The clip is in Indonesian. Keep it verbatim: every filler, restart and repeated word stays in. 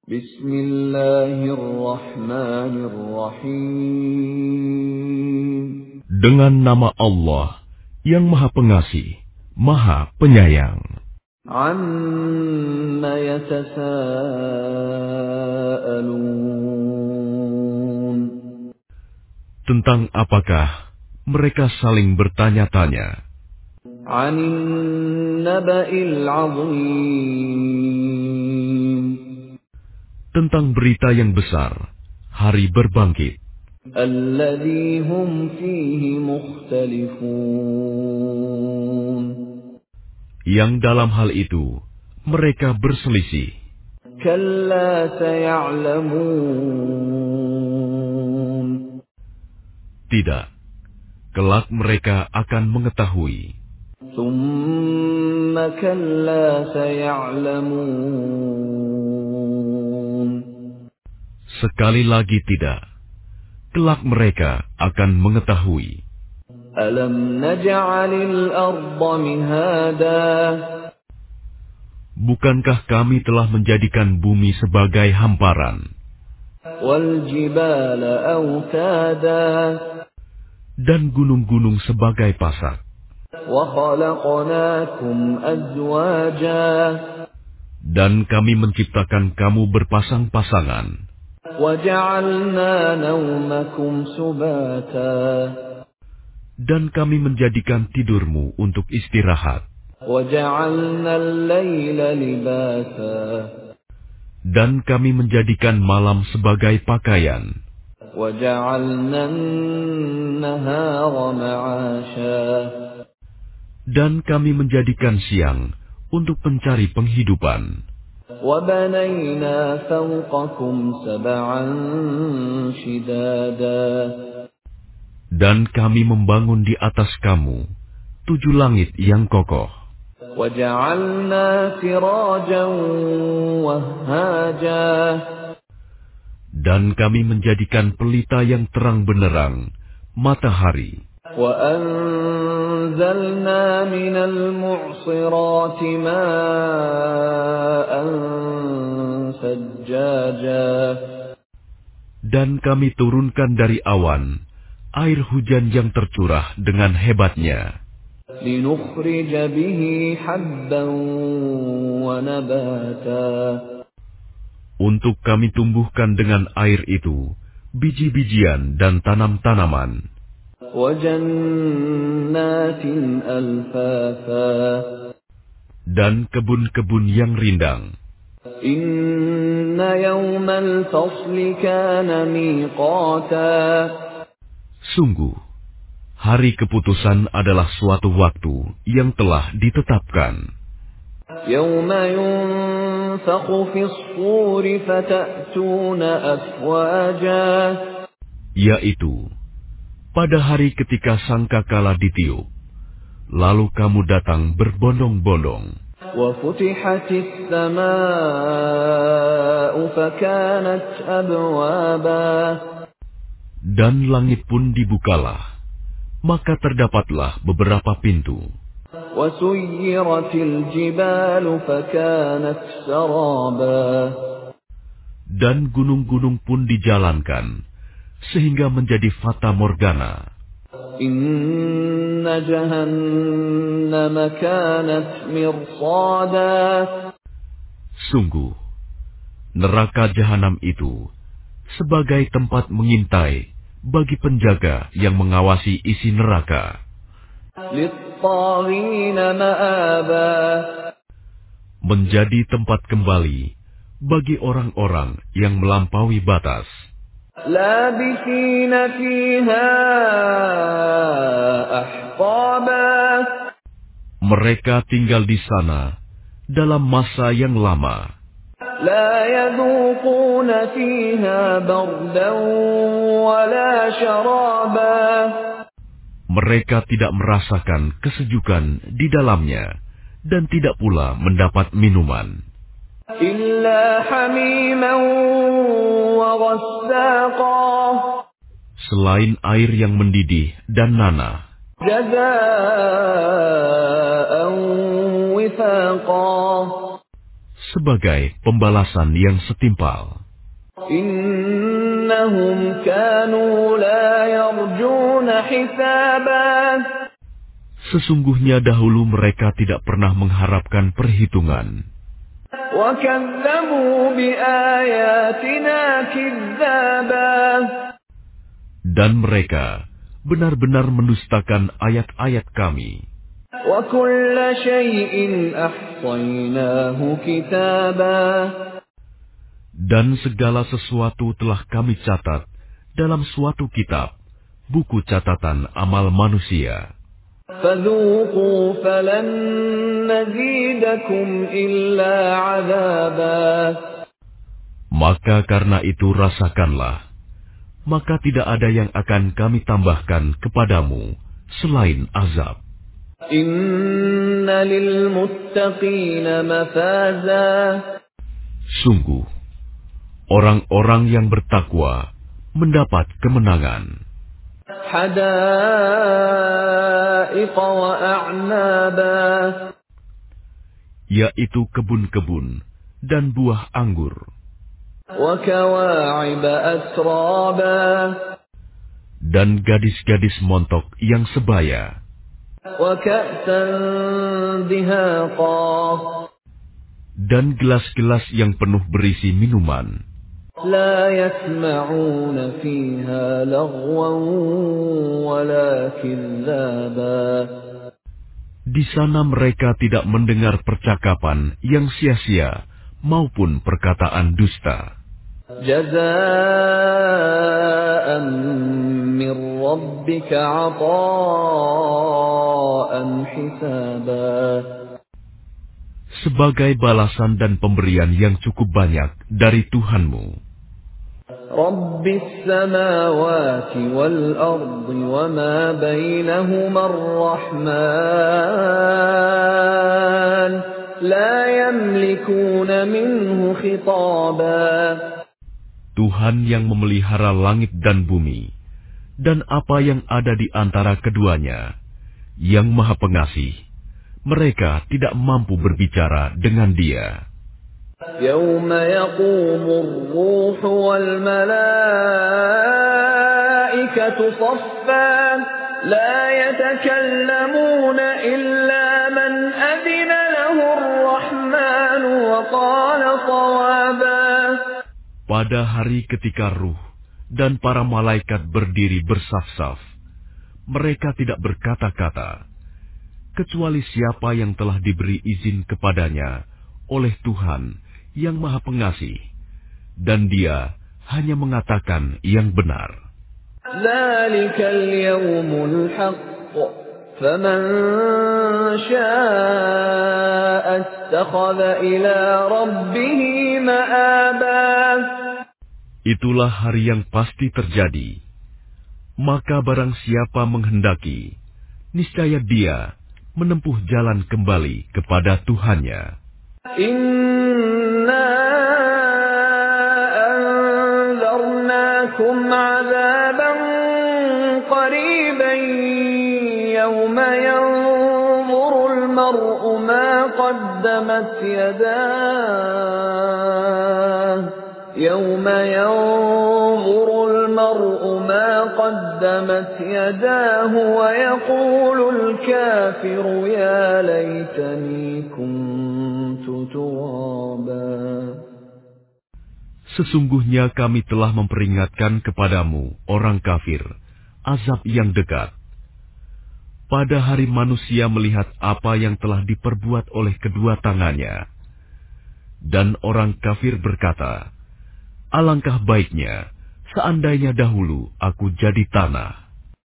Bismillahirrahmanirrahim. Dengan nama Allah yang Maha Pengasih, Maha Penyayang. Amma yatasaalun. Tentang apakah mereka saling bertanya-tanya? 'Anin naba'il 'azim. Tentang berita yang besar, hari berbangkit. Alladzi hum fihi mukhtalifun. Yang dalam hal itu mereka berselisih. Kalla saya'lamun. Tidak, kelak mereka akan mengetahui. Tsumma kalla saya'lamun. Sekali lagi tidak, kelak mereka akan mengetahui. Alam naj'alil arda mihada. Bukankah kami telah menjadikan bumi sebagai hamparan, Wal jibala awtada. dan gunung-gunung sebagai pasak, Wa khalaqnakum azwaja. dan kami menciptakan kamu berpasang-pasangan, Wa ja'alna nawmakum subata. dan kami menjadikan tidurmu untuk istirahat, Wa ja'alna al-laila libasa. dan kami menjadikan malam sebagai pakaian, وَجَعَلْنَا النَّهَارَ مَعَاشًا. dan kami menjadikan siang untuk mencari penghidupan. وَبَنَيْنَا فَوْقَكُمْ سَبْعًا شِدَادًا. Dan kami membangun di atas kamu tujuh langit yang kokoh. وَجَعَلْنَا سِرَاجًا وَهَّاجًا. Dan kami menjadikan pelita yang terang benderang, matahari. وَأَنزَلْنَا مِنَ الْمُعْصِرَاتِ مَاءً ثَجَّاجًا. Dan kami turunkan dari awan air hujan yang tercurah dengan hebatnya, لِنُخْرِجَ بِهِ حَبًّا وَنَبَاتًا. untuk kami tumbuhkan dengan air itu biji-bijian dan tanam-tanaman, وَجَنَّاتٍ أَلْفَافًا. dan kebun-kebun yang rindang. إِنَّ يَوْمَ الْفَصْلِ كَانَ مِيقَاتًا. Sungguh, hari keputusan adalah suatu waktu yang telah ditetapkan. يَوْمَ يُنفَخُ فِي الصُّورِ فَتَأْتُونَ أَفْوَاجًا. Yaitu, pada hari ketika sangkakala ditiup, lalu kamu datang berbondong-bondong. وَفُتِحَتِ السَّمَاءُ فَكَانَتْ أَبْوَابًا. Dan langit pun dibukalah, maka terdapatlah beberapa pintu. وَسُيِّرَتِ الْجِبَالُ فَكَانَتْ سَرَابًا. Dan gunung-gunung pun dijalankan, sehingga menjadi fata morgana. إِنَّ جَهَنَّمَ كَانَتْ مِرْصَادًا. Sungguh, neraka jahanam itu sebagai tempat mengintai bagi penjaga yang mengawasi isi neraka, لِلطَّاغِينَ مَآبًا. menjadi tempat kembali bagi orang-orang yang melampaui batas. لَابِثِينَ فِيهَا أَحْقَابًا. Mereka tinggal di sana dalam masa yang lama. لَا يَذُوقُونَ فِيهَا بَرْدًا وَلَا شَرَابًا. Mereka tidak merasakan kesejukan di dalamnya dan tidak pula mendapat minuman, إِلَّا حَمِيمًا وَغَسَّاقًا. selain air yang mendidih dan nanah, جَزَاءً وِفَاقًا. sebagai pembalasan yang setimpal. Innahum kanu la yarjuna hisaban. Sesungguhnya dahulu mereka tidak pernah mengharapkan perhitungan. Wa kadzabu bi ayatina kizzaban. Dan mereka benar-benar mendustakan ayat-ayat kami. Wa kulla syai'in ahsaynahu kitaba. Dan segala sesuatu telah kami catat dalam suatu kitab, buku catatan amal manusia. Fadzuqu falan nazidakum illa 'adzaba. Maka karena itu rasakanlah, maka tidak ada yang akan kami tambahkan kepadamu selain azab. Inna lil muttaqina mafaza. Sungguh, orang-orang yang bertakwa mendapat kemenangan. Hadaiqa wa a'naba. Yaitu kebun-kebun dan buah anggur. Wa kawa'iba atraba. Dan gadis-gadis montok yang sebaya. Wa ka'san dihaqa. Dan gelas-gelas yang penuh berisi minuman. La yasma'una fiha laghwan wala kidzaba. Di sana mereka tidak mendengar percakapan yang sia-sia maupun perkataan dusta. Jazaa'an min rabbika 'ataa'an hisaba. Sebagai balasan dan pemberian yang cukup banyak dari Tuhanmu. Rabbis samawati wal ardi wa ma bainahuma ar-Rahman la yamlikuna minhu khitaba. Tuhan yang memelihara langit dan bumi dan apa yang ada di antara keduanya, yang Maha Pengasih, mereka tidak mampu berbicara dengan Dia. Yawma yaqumu ar-ruhu wal malaikatu saffan la yatakallamuna illa man adina lahu ar-Rahman wa qala shawaba. Pada hari ketika ruh dan para malaikat berdiri bersaf-saf, mereka tidak berkata-kata, kecuali siapa yang telah diberi izin kepadanya oleh Tuhan yang Maha Pengasih, dan Dia hanya mengatakan yang benar. Dzalikal yawmul haqq, faman syaa'a ittakhadha ila rabbih ma'aba. Itulah hari yang pasti terjadi. Maka barang siapa menghendaki, niscaya dia menempuh jalan kembali kepada Tuhannya. Inna anzarnakum 'adzaban qariban yawma yanzuru al-mar'u ma qaddamat yadahu yawma yanzuru al-mar'u ma qaddamat yadahu wa yaqulu al-kafiru ya laytani kuntu turaba. Sesungguhnya kami telah memperingatkan kepadamu, orang kafir, azab yang dekat. Pada hari manusia melihat apa yang telah diperbuat oleh kedua tangannya. Dan orang kafir berkata, alangkah baiknya seandainya dahulu aku jadi tanah.